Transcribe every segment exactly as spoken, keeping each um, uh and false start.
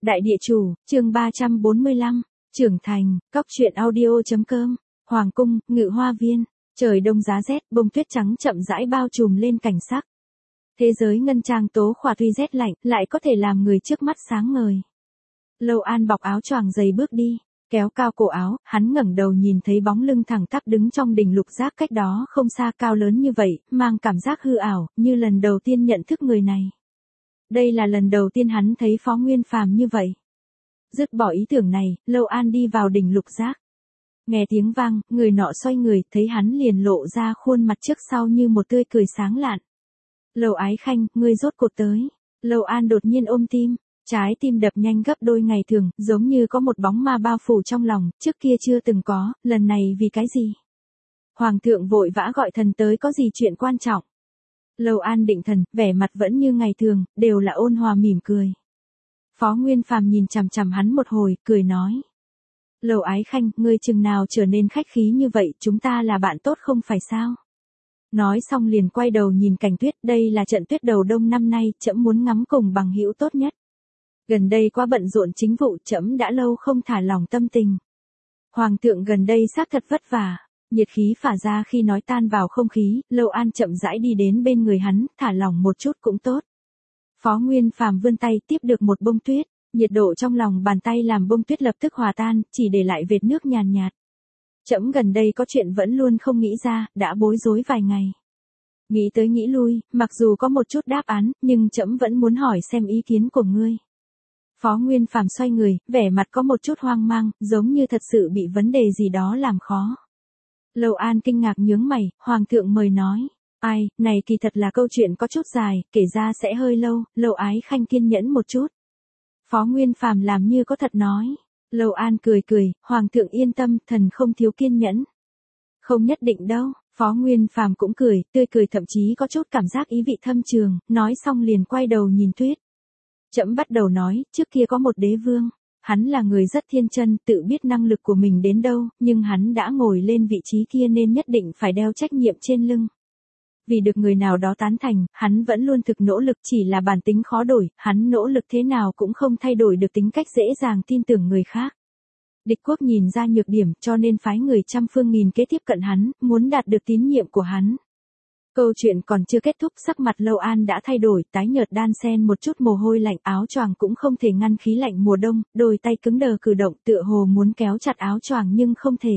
Đại địa chủ, chương ba trăm bốn mươi lăm, trưởng thành, cóc truyện audio.com, Hoàng cung, Ngự Hoa Viên, trời đông giá rét, bông tuyết trắng chậm rãi bao trùm lên cảnh sắc. Thế giới ngân trang tố khỏa tuy rét lạnh, lại có thể làm người trước mắt sáng ngời. Lâu An bọc áo choàng dày bước đi, kéo cao cổ áo, hắn ngẩng đầu nhìn thấy bóng lưng thẳng tắp đứng trong đỉnh lục giác cách đó không xa cao lớn như vậy, mang cảm giác hư ảo, như lần đầu tiên nhận thức người này. Đây là lần đầu tiên hắn thấy Phó Nguyên Phàm như vậy. Dứt bỏ ý tưởng này, Lâu An đi vào đỉnh lục giác. Nghe tiếng vang, người nọ xoay người, thấy hắn liền lộ ra khuôn mặt trước sau như một tươi cười sáng lạn. Lâu Ái Khanh, ngươi rốt cuộc tới. Lâu An đột nhiên ôm tim, trái tim đập nhanh gấp đôi ngày thường, giống như có một bóng ma bao phủ trong lòng, trước kia chưa từng có, lần này vì cái gì? Hoàng thượng vội vã gọi thần tới có gì chuyện quan trọng? Lâu An định thần, vẻ mặt vẫn như ngày thường, đều là ôn hòa mỉm cười. Phó Nguyên Phàm nhìn chằm chằm hắn một hồi, cười nói. Lâu Ái Khanh, ngươi chừng nào trở nên khách khí như vậy, chúng ta là bạn tốt không phải sao? Nói xong liền quay đầu nhìn cảnh tuyết, đây là trận tuyết đầu đông năm nay, trẫm muốn ngắm cùng bằng hữu tốt nhất. Gần đây quá bận rộn chính vụ, trẫm đã lâu không thả lỏng tâm tình. Hoàng thượng gần đây xác thật vất vả. Nhiệt khí phả ra khi nói tan vào không khí, Lâu An chậm rãi đi đến bên người hắn, thả lỏng một chút cũng tốt. Phó Nguyên Phàm vươn tay tiếp được một bông tuyết, nhiệt độ trong lòng bàn tay làm bông tuyết lập tức hòa tan, chỉ để lại vệt nước nhàn nhạt, nhạt. Trẫm gần đây có chuyện vẫn luôn không nghĩ ra, đã bối rối vài ngày. Nghĩ tới nghĩ lui, mặc dù có một chút đáp án, nhưng trẫm vẫn muốn hỏi xem ý kiến của ngươi. Phó Nguyên Phàm xoay người, vẻ mặt có một chút hoang mang, giống như thật sự bị vấn đề gì đó làm khó. Lâu An kinh ngạc nhướng mày, Hoàng thượng mời nói. Ai, này kỳ thật là câu chuyện có chút dài, kể ra sẽ hơi lâu, Lâu Ái Khanh kiên nhẫn một chút. Phó Nguyên Phàm làm như có thật nói. Lâu An cười cười, Hoàng thượng yên tâm, thần không thiếu kiên nhẫn. Không nhất định đâu, Phó Nguyên Phàm cũng cười, tươi cười thậm chí có chút cảm giác ý vị thâm trường, nói xong liền quay đầu nhìn Tuyết. Trẫm bắt đầu nói, trước kia có một đế vương. Hắn là người rất thiên chân, tự biết năng lực của mình đến đâu, nhưng hắn đã ngồi lên vị trí kia nên nhất định phải đeo trách nhiệm trên lưng. Vì được người nào đó tán thành, hắn vẫn luôn thực nỗ lực, chỉ là bản tính khó đổi, hắn nỗ lực thế nào cũng không thay đổi được tính cách dễ dàng tin tưởng người khác. Địch quốc nhìn ra nhược điểm cho nên phái người trăm phương nghìn kế tiếp cận hắn, muốn đạt được tín nhiệm của hắn. Câu chuyện còn chưa kết thúc, sắc mặt Lâu An đã thay đổi, tái nhợt đan xen một chút mồ hôi lạnh, áo choàng cũng không thể ngăn khí lạnh mùa đông, đôi tay cứng đờ cử động, tựa hồ muốn kéo chặt áo choàng nhưng không thể.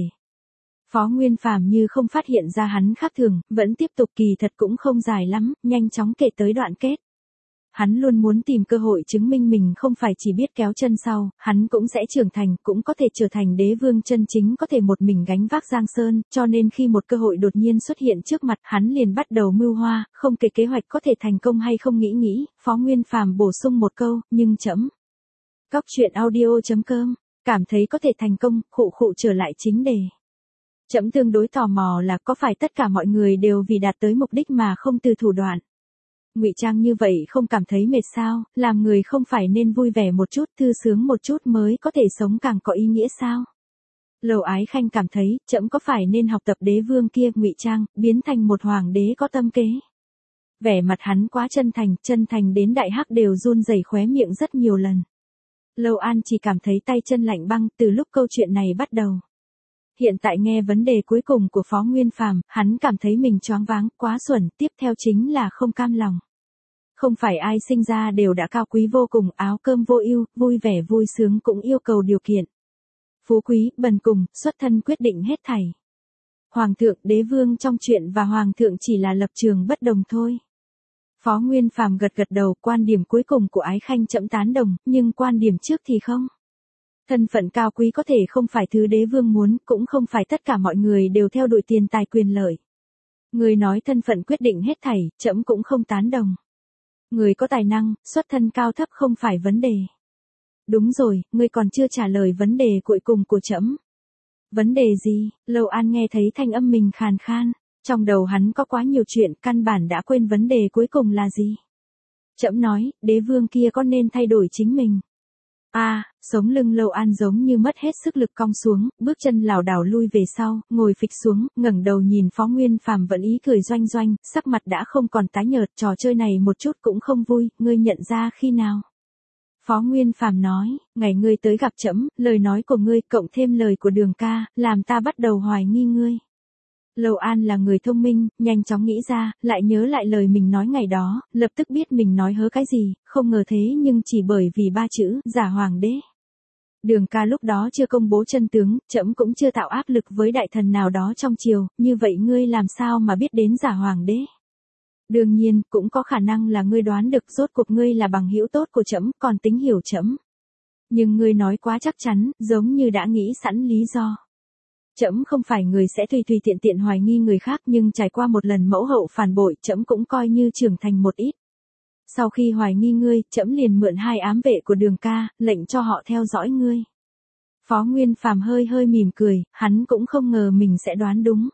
Phó Nguyên Phàm như không phát hiện ra hắn khác thường, vẫn tiếp tục, kỳ thật cũng không dài lắm, nhanh chóng kể tới đoạn kết. Hắn luôn muốn tìm cơ hội chứng minh mình không phải chỉ biết kéo chân sau, hắn cũng sẽ trưởng thành, cũng có thể trở thành đế vương chân chính, có thể một mình gánh vác Giang Sơn, cho nên khi một cơ hội đột nhiên xuất hiện trước mặt, hắn liền bắt đầu mưu hoa, không kể kế hoạch có thể thành công hay không nghĩ nghĩ, Phó Nguyên Phàm bổ sung một câu, nhưng chấm. Cóc truyện audio.com, cảm thấy có thể thành công, khụ khụ trở lại chính đề. Chấm tương đối tò mò là có phải tất cả mọi người đều vì đạt tới mục đích mà không từ thủ đoạn. Ngụy trang như vậy không cảm thấy mệt sao, làm người không phải nên vui vẻ một chút, thư sướng một chút mới có thể sống càng có ý nghĩa sao? Lâu Ái Khanh cảm thấy, trẫm có phải nên học tập đế vương kia, ngụy trang, biến thành một hoàng đế có tâm kế. Vẻ mặt hắn quá chân thành, chân thành đến đại hắc đều run rẩy khóe miệng rất nhiều lần. Lâu An chỉ cảm thấy tay chân lạnh băng từ lúc câu chuyện này bắt đầu. Hiện tại nghe vấn đề cuối cùng của Phó Nguyên Phàm, hắn cảm thấy mình choáng váng, quá xuẩn, tiếp theo chính là không cam lòng. Không phải ai sinh ra đều đã cao quý vô cùng, áo cơm vô ưu, vui vẻ vui sướng cũng yêu cầu điều kiện. Phú quý, bần cùng, xuất thân quyết định hết thảy. Hoàng thượng, đế vương trong chuyện và hoàng thượng chỉ là lập trường bất đồng thôi. Phó Nguyên Phàm gật gật đầu, quan điểm cuối cùng của Ái Khanh trẫm tán đồng, nhưng quan điểm trước thì không. Thân phận cao quý có thể không phải thứ đế vương muốn, cũng không phải tất cả mọi người đều theo đuổi tiền tài quyền lợi. Người nói thân phận quyết định hết thảy, trẫm cũng không tán đồng. Người có tài năng, xuất thân cao thấp không phải vấn đề. Đúng rồi, ngươi còn chưa trả lời vấn đề cuối cùng của trẫm. Vấn đề gì? Lâu An nghe thấy thanh âm mình khàn khan, trong đầu hắn có quá nhiều chuyện, căn bản đã quên vấn đề cuối cùng là gì. Trẫm nói, đế vương kia có nên thay đổi chính mình? A, à, sống lưng Lâu An giống như mất hết sức lực cong xuống, bước chân lảo đảo lui về sau, ngồi phịch xuống, ngẩng đầu nhìn Phó Nguyên Phàm vẫn ý cười doanh doanh, sắc mặt đã không còn tái nhợt, trò chơi này một chút cũng không vui, ngươi nhận ra khi nào? Phó Nguyên Phàm nói, ngày ngươi tới gặp trẫm, lời nói của ngươi cộng thêm lời của Đường ca, làm ta bắt đầu hoài nghi ngươi. Lâu An là người thông minh, nhanh chóng nghĩ ra, lại nhớ lại lời mình nói ngày đó, lập tức biết mình nói hớ cái gì, không ngờ thế nhưng chỉ bởi vì ba chữ, giả hoàng đế. Đường ca lúc đó chưa công bố chân tướng, trẫm cũng chưa tạo áp lực với đại thần nào đó trong triều, như vậy ngươi làm sao mà biết đến giả hoàng đế? Đương nhiên, cũng có khả năng là ngươi đoán được rốt cuộc ngươi là bằng hữu tốt của trẫm, còn tính hiểu trẫm. Nhưng ngươi nói quá chắc chắn, giống như đã nghĩ sẵn lý do. Trẫm không phải người sẽ tùy tùy tiện tiện hoài nghi người khác, nhưng trải qua một lần mẫu hậu phản bội, trẫm cũng coi như trưởng thành một ít. Sau khi hoài nghi ngươi, trẫm liền mượn hai ám vệ của Đường ca, lệnh cho họ theo dõi ngươi. Phó Nguyên Phàm hơi hơi mỉm cười, hắn cũng không ngờ mình sẽ đoán đúng.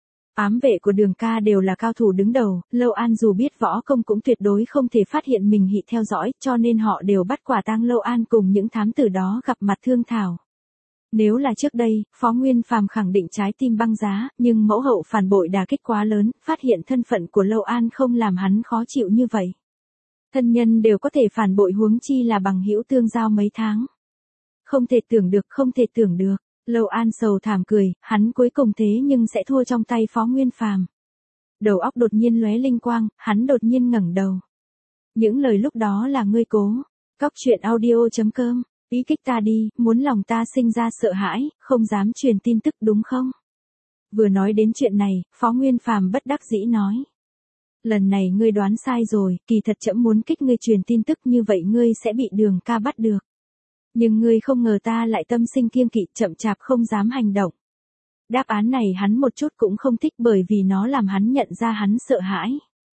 Ám vệ của Đường ca đều là cao thủ đứng đầu, Lâu An dù biết võ công cũng tuyệt đối không thể phát hiện mình bị theo dõi, cho nên họ đều bắt quả tang Lâu An cùng những thám tử đó gặp mặt thương thảo. Nếu là trước đây, Phó Nguyên Phàm khẳng định trái tim băng giá, nhưng mẫu hậu phản bội đả kích quá lớn, phát hiện thân phận của Lâu An không làm hắn khó chịu như vậy. Thân nhân đều có thể phản bội, huống chi là bằng hữu tương giao mấy tháng. Không thể tưởng được, không thể tưởng được. Lâu An sầu thảm cười, hắn cuối cùng thế nhưng sẽ thua trong tay Phó Nguyên Phàm. Đầu óc đột nhiên lóe linh quang, hắn đột nhiên ngẩng đầu. Những lời lúc đó là ngươi cố. Cóc truyện audio chấm com, ý kích ta đi, muốn lòng ta sinh ra sợ hãi, không dám truyền tin tức đúng không? Vừa nói đến chuyện này, Phó Nguyên Phàm bất đắc dĩ nói. Lần này ngươi đoán sai rồi, kỳ thật trẫm muốn kích ngươi truyền tin tức, như vậy ngươi sẽ bị Đường ca bắt được. Nhưng ngươi không ngờ ta lại tâm sinh kiêng kỵ, chậm chạp không dám hành động. Đáp án này hắn một chút cũng không thích, bởi vì nó làm hắn nhận ra hắn sợ hãi.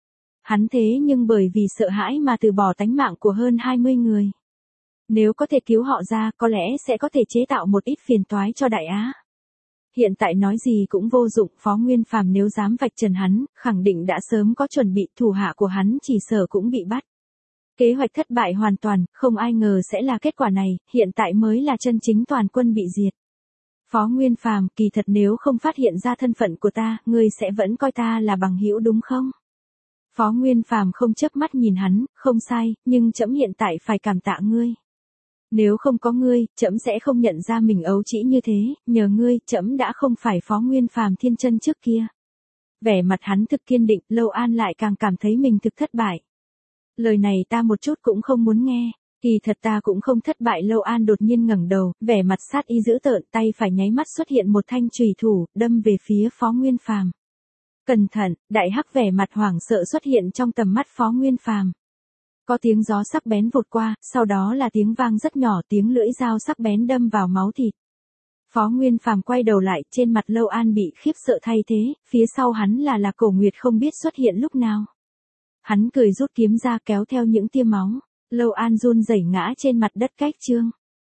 Hắn thế nhưng bởi vì sợ hãi mà từ bỏ tánh mạng của hơn hai mươi người. Nếu có thể cứu họ ra, có lẽ sẽ có thể chế tạo một ít phiền toái cho Đại Á. Hiện tại nói gì cũng vô dụng, Phó Nguyên Phàm nếu dám vạch trần hắn, khẳng định đã sớm có chuẩn bị, thủ hạ của hắn chỉ sợ cũng bị bắt. Kế hoạch thất bại hoàn toàn, không ai ngờ sẽ là kết quả này, hiện tại mới là chân chính toàn quân bị diệt. Phó Nguyên Phàm, kỳ thật nếu không phát hiện ra thân phận của ta, ngươi sẽ vẫn coi ta là bằng hữu đúng không? Phó Nguyên Phàm không chớp mắt nhìn hắn, không sai, nhưng trẫm hiện tại phải cảm tạ ngươi. Nếu không có ngươi, trẫm sẽ không nhận ra mình ấu trĩ như thế, nhờ ngươi, trẫm đã không phải Phó Nguyên Phàm thiên chân trước kia. Vẻ mặt hắn thực kiên định, Lâu An lại càng cảm thấy mình thực thất bại. Lời này ta một chút cũng không muốn nghe, kỳ thật ta cũng không thất bại. Lâu An đột nhiên ngẩng đầu, vẻ mặt sát ý dữ tợn, tay phải nháy mắt xuất hiện một thanh chùy thủ, đâm về phía Phó Nguyên Phàm. Cẩn thận, đại hắc vẻ mặt hoảng sợ xuất hiện trong tầm mắt Phó Nguyên Phàm. Có tiếng gió sắc bén vụt qua, sau đó là tiếng vang rất nhỏ, tiếng lưỡi dao sắc bén đâm vào máu thịt. Phó Nguyên Phàm quay đầu lại, trên mặt Lâu An bị khiếp sợ thay thế, phía sau hắn là là Cổ Nguyệt không biết xuất hiện lúc nào. Hắn cười rút kiếm ra kéo theo những tia máu, Lâu An run rẩy ngã trên mặt đất cách chương.